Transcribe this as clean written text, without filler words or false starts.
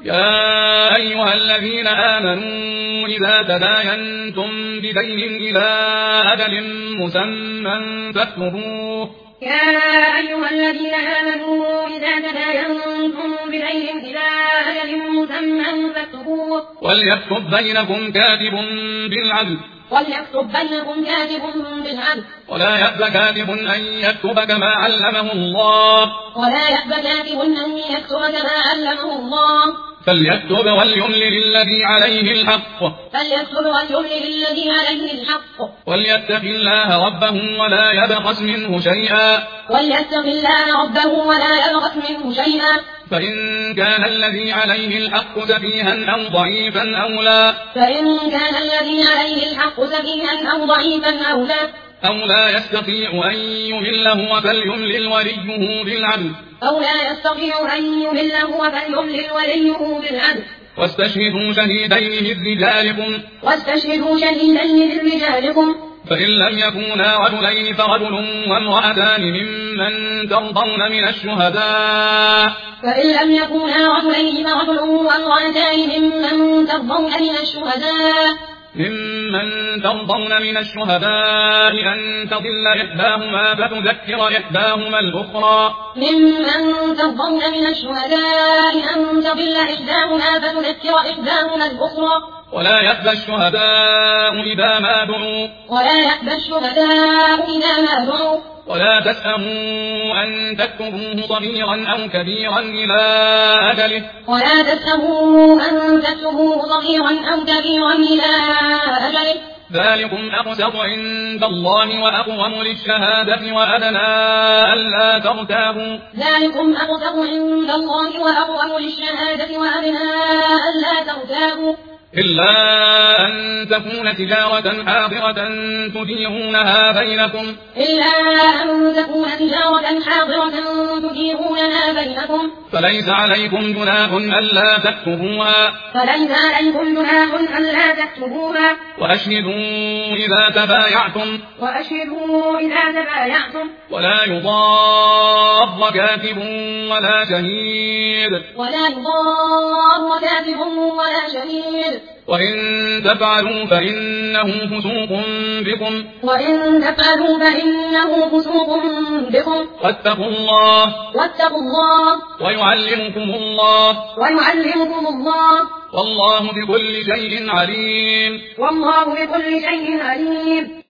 يا أيها الذين آمنوا إذا تداينتم بدين إلى أجل مسمى فاكتبوه. يا أيها الذين آمنوا إذا تداينتم بدين إلى أجل مسمى فاكتبوه. وليكتب بينكم كاتب بالعدل. ولا يأبى كاتب أن يكتب كما علمه الله. فليكتب وليملل الذي عليه الحق. وليتق الله ربه ولا يبخس منه شيئا. فإن كان الذي عليه الحق سفيها أو ضعيفا أو لا يستطيع أن يمله فليملل وليه بالعدل. واستشهدوا شهيدين من رجالكم. فإن لم يكونا رجلين فرجل وامرأتان ممن ترضون من الشهداء. أن تضل إحداهما فتذكر إحداهما الأخرى. ولا يأبى الشهداء إذا ما دعوا. ولا تسأموا أن تكتبوه صغيرا أو كبيرا إلى أجله. ذلكم أقسط عند الله وأقوم للشهادة وأدنى ألا ترتابوا. إلا أن تكون تجارة حاضرة تديرونها بينكم. فليس عليكم جناح ألا تكتبوها. وأشهدوا إذا تبايعتم. ولا يضار كاتب ولا شهيد. وإن تفعلوا فإنه فسوق بكم. واتقوا الله ويعلمكم الله. والله بكل شيء عليم.